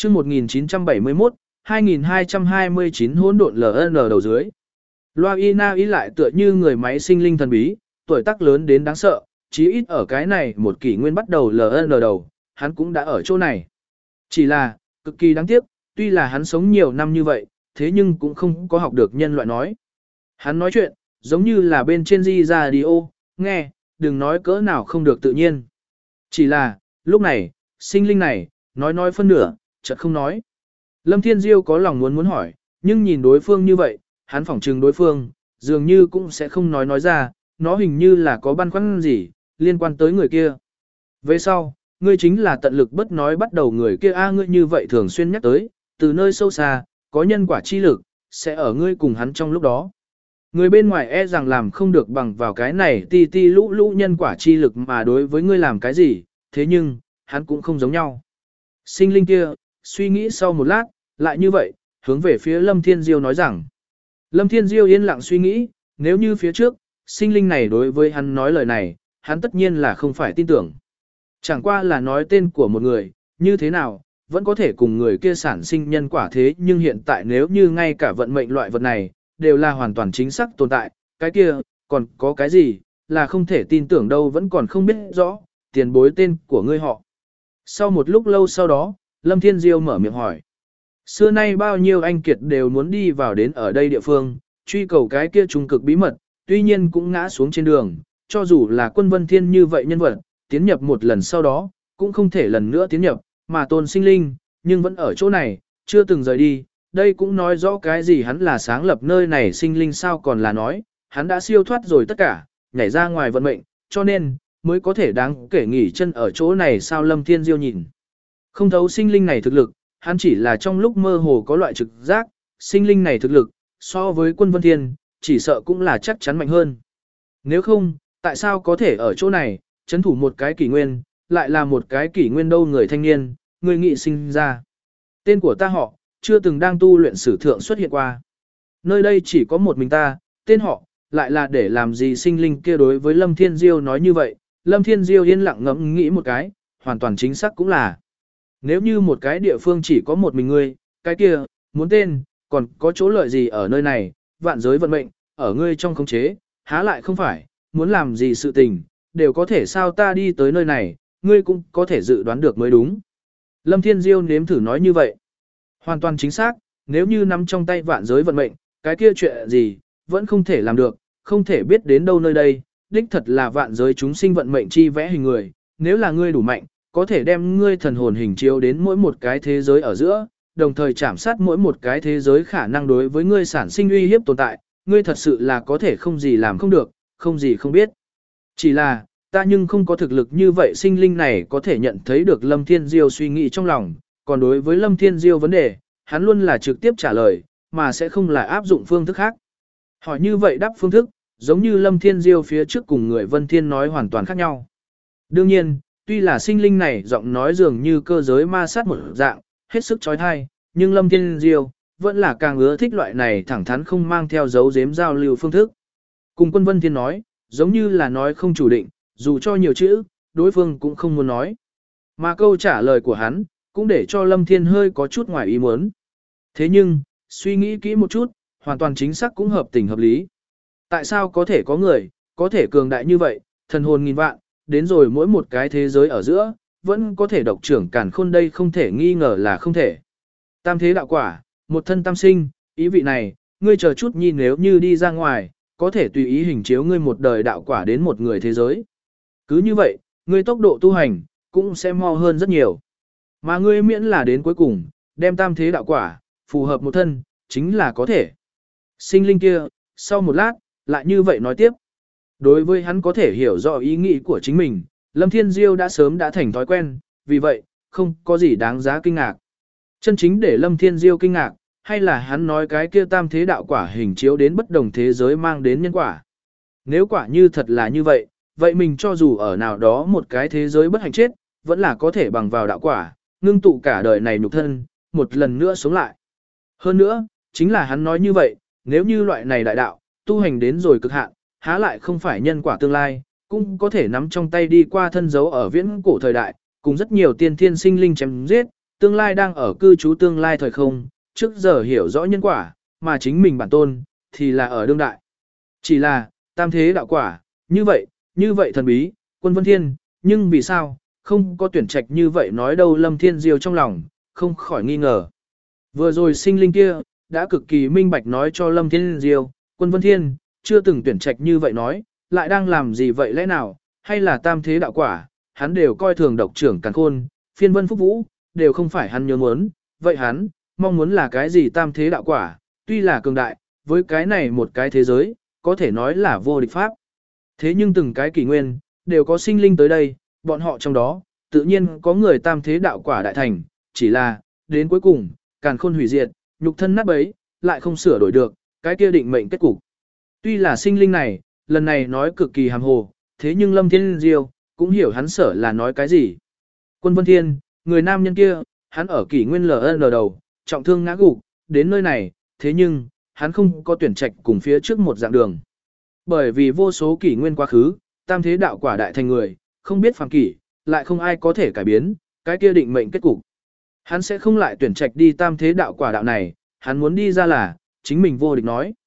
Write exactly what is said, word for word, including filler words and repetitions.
Chương một nghìn chín trăm bảy mươi mốt, hai nghìn hai trăm hai mươi chín hỗn độn lờ en đầu dưới. Loa Ina ý lại tựa như người máy sinh linh thần bí, tuổi tác lớn đến đáng sợ, chí ít ở cái này một kỷ nguyên bắt đầu lờ en đầu, hắn cũng đã ở chỗ này. Chỉ là, cực kỳ đáng tiếc, tuy là hắn sống nhiều năm như vậy, thế nhưng cũng không có học được nhân loại nói. Hắn nói chuyện, giống như là bên trên di radio, nghe, đừng nói cỡ nào không được tự nhiên. Chỉ là, lúc này, sinh linh này, nói nói phân nửa, chợt không nói. Lâm Thiên Diêu có lòng muốn muốn hỏi, nhưng nhìn đối phương như vậy, hắn phỏng trừng đối phương, dường như cũng sẽ không nói nói ra, nó hình như là có băn khoăn gì, liên quan tới người kia. Về sau, ngươi chính là tận lực bất nói bắt đầu người kia a ngươi như vậy thường xuyên nhắc tới, từ nơi sâu xa, có nhân quả chi lực, sẽ ở ngươi cùng hắn trong lúc đó. Người bên ngoài e rằng làm không được bằng vào cái này ti ti lũ lũ nhân quả chi lực mà đối với ngươi làm cái gì, thế nhưng, hắn cũng không giống nhau. Sinh linh kia, suy nghĩ sau một lát, lại như vậy, hướng về phía Lâm Thiên Diêu nói rằng. Lâm Thiên Diêu yên lặng suy nghĩ, nếu như phía trước, sinh linh này đối với hắn nói lời này, hắn tất nhiên là không phải tin tưởng. Chẳng qua là nói tên của một người, như thế nào, vẫn có thể cùng người kia sản sinh nhân quả thế nhưng hiện tại nếu như ngay cả vận mệnh loại vật này, đều là hoàn toàn chính xác tồn tại, cái kia, còn có cái gì, là không thể tin tưởng đâu vẫn còn không biết rõ, tiền bối tên của ngươi họ. Sau một lúc lâu sau đó, Lâm Thiên Diêu mở miệng hỏi. Xưa nay bao nhiêu anh kiệt đều muốn đi vào đến ở đây địa phương, truy cầu cái kia trung cực bí mật, tuy nhiên cũng ngã xuống trên đường, cho dù là quân vân thiên như vậy nhân vật, tiến nhập một lần sau đó, cũng không thể lần nữa tiến nhập, mà tôn sinh linh, nhưng vẫn ở chỗ này, chưa từng rời đi, đây cũng nói rõ cái gì hắn là sáng lập nơi này sinh linh sao còn là nói, hắn đã siêu thoát rồi tất cả, nhảy ra ngoài vận mệnh, cho nên, mới có thể đáng kể nghỉ chân ở chỗ này sao Lâm Thiên Diêu nhìn. Không thấu sinh linh này thực lực, hắn chỉ là trong lúc mơ hồ có loại trực giác, sinh linh này thực lực, so với quân vân thiên, chỉ sợ cũng là chắc chắn mạnh hơn. Nếu không, tại sao có thể ở chỗ này, chấn thủ một cái kỷ nguyên, lại là một cái kỷ nguyên đâu người thanh niên, người nghị sinh ra. Tên của ta họ, chưa từng đang tu luyện sử thượng xuất hiện qua. Nơi đây chỉ có một mình ta, tên họ, lại là để làm gì sinh linh kia đối với Lâm Thiên Diêu nói như vậy. Lâm Thiên Diêu yên lặng ngẫm nghĩ một cái, hoàn toàn chính xác cũng là. Nếu như một cái địa phương chỉ có một mình ngươi, cái kia, muốn tên, còn có chỗ lợi gì ở nơi này, vạn giới vận mệnh, ở ngươi trong khống chế, há lại không phải, muốn làm gì sự tình, đều có thể sao ta đi tới nơi này, ngươi cũng có thể dự đoán được mới đúng. Lâm Thiên Diêu nếm thử nói như vậy. Hoàn toàn chính xác, nếu như nắm trong tay vạn giới vận mệnh, cái kia chuyện gì, vẫn không thể làm được, không thể biết đến đâu nơi đây, đích thật là vạn giới chúng sinh vận mệnh chi vẽ hình người, nếu là ngươi đủ mạnh, có thể đem ngươi thần hồn hình chiếu đến mỗi một cái thế giới ở giữa, đồng thời chạm sát mỗi một cái thế giới khả năng đối với ngươi sản sinh uy hiếp tồn tại, ngươi thật sự là có thể không gì làm không được, không gì không biết. Chỉ là, ta nhưng không có thực lực như vậy sinh linh này có thể nhận thấy được Lâm Thiên Diêu suy nghĩ trong lòng, còn đối với Lâm Thiên Diêu vấn đề, hắn luôn là trực tiếp trả lời, mà sẽ không là áp dụng phương thức khác. Hỏi như vậy đáp phương thức, giống như Lâm Thiên Diêu phía trước cùng người Vân Thiên nói hoàn toàn khác nhau. Đương nhiên, tuy là sinh linh này giọng nói dường như cơ giới ma sát một dạng, hết sức chói tai, nhưng Lâm Thiên Diêu vẫn là càng ưa thích loại này thẳng thắn không mang theo dấu giếm giao lưu phương thức. Cùng quân Vân Thiên nói, giống như là nói không chủ định, dù cho nhiều chữ, đối phương cũng không muốn nói. Mà câu trả lời của hắn, cũng để cho Lâm Thiên hơi có chút ngoài ý muốn. Thế nhưng, suy nghĩ kỹ một chút, hoàn toàn chính xác cũng hợp tình hợp lý. Tại sao có thể có người, có thể cường đại như vậy, thần hồn nghìn vạn, đến rồi mỗi một cái thế giới ở giữa, vẫn có thể độc trưởng cản khôn đây không thể nghi ngờ là không thể. Tam thế đạo quả, một thân tam sinh, ý vị này, ngươi chờ chút nhìn nếu như đi ra ngoài, có thể tùy ý hình chiếu ngươi một đời đạo quả đến một người thế giới. Cứ như vậy, ngươi tốc độ tu hành, cũng sẽ mau hơn rất nhiều. Mà ngươi miễn là đến cuối cùng, đem tam thế đạo quả, phù hợp một thân, chính là có thể. Sinh linh kia, sau một lát, lại như vậy nói tiếp. Đối với hắn có thể hiểu rõ ý nghĩ của chính mình, Lâm Thiên Diêu đã sớm đã thành thói quen, vì vậy, không có gì đáng giá kinh ngạc. Chân chính để Lâm Thiên Diêu kinh ngạc, hay là hắn nói cái kia tam thế đạo quả hình chiếu đến bất đồng thế giới mang đến nhân quả. Nếu quả như thật là như vậy, vậy mình cho dù ở nào đó một cái thế giới bất hạnh chết, vẫn là có thể bằng vào đạo quả, ngưng tụ cả đời này nhục thân, một lần nữa sống lại. Hơn nữa, chính là hắn nói như vậy, nếu như loại này đại đạo, tu hành đến rồi cực hạn, há lại không phải nhân quả tương lai, cũng có thể nắm trong tay đi qua thân dấu ở viễn cổ thời đại, cùng rất nhiều tiên thiên sinh linh chém giết, tương lai đang ở cư trú tương lai thời không, trước giờ hiểu rõ nhân quả, mà chính mình bản tôn, thì là ở đương đại. Chỉ là, tam thế đạo quả, như vậy, như vậy thần bí, Quân Vân Thiên, nhưng vì sao, không có tuyển trạch như vậy nói đâu Lâm Thiên Diêu trong lòng, không khỏi nghi ngờ. Vừa rồi sinh linh kia, đã cực kỳ minh bạch nói cho Lâm Thiên Diêu, Quân Vân Thiên, chưa từng tuyển trạch như vậy nói, lại đang làm gì vậy lẽ nào, hay là tam thế đạo quả, hắn đều coi thường độc trưởng Càn Khôn, phiên vân phúc vũ, đều không phải hắn nhớ muốn, vậy hắn, mong muốn là cái gì tam thế đạo quả, tuy là cường đại, với cái này một cái thế giới, có thể nói là vô địch pháp. Thế nhưng từng cái kỷ nguyên, đều có sinh linh tới đây, bọn họ trong đó, tự nhiên có người tam thế đạo quả đại thành, chỉ là, đến cuối cùng, Càn Khôn hủy diệt, nhục thân nát bấy, lại không sửa đổi được, cái kia định mệnh kết cục. Tuy là sinh linh này, lần này nói cực kỳ hàm hồ, thế nhưng Lâm Thiên Diêu cũng hiểu hắn sở là nói cái gì. Quân Vân Thiên, người nam nhân kia, hắn ở kỷ nguyên lờ en đầu, trọng thương ngã gục, đến nơi này, thế nhưng, hắn không có tuyển trạch cùng phía trước một dạng đường. Bởi vì vô số kỷ nguyên quá khứ, tam thế đạo quả đại thành người, không biết phàm kỷ, lại không ai có thể cải biến, cái kia định mệnh kết cục. Hắn sẽ không lại tuyển trạch đi tam thế đạo quả đạo này, hắn muốn đi ra là, chính mình vô địch nói.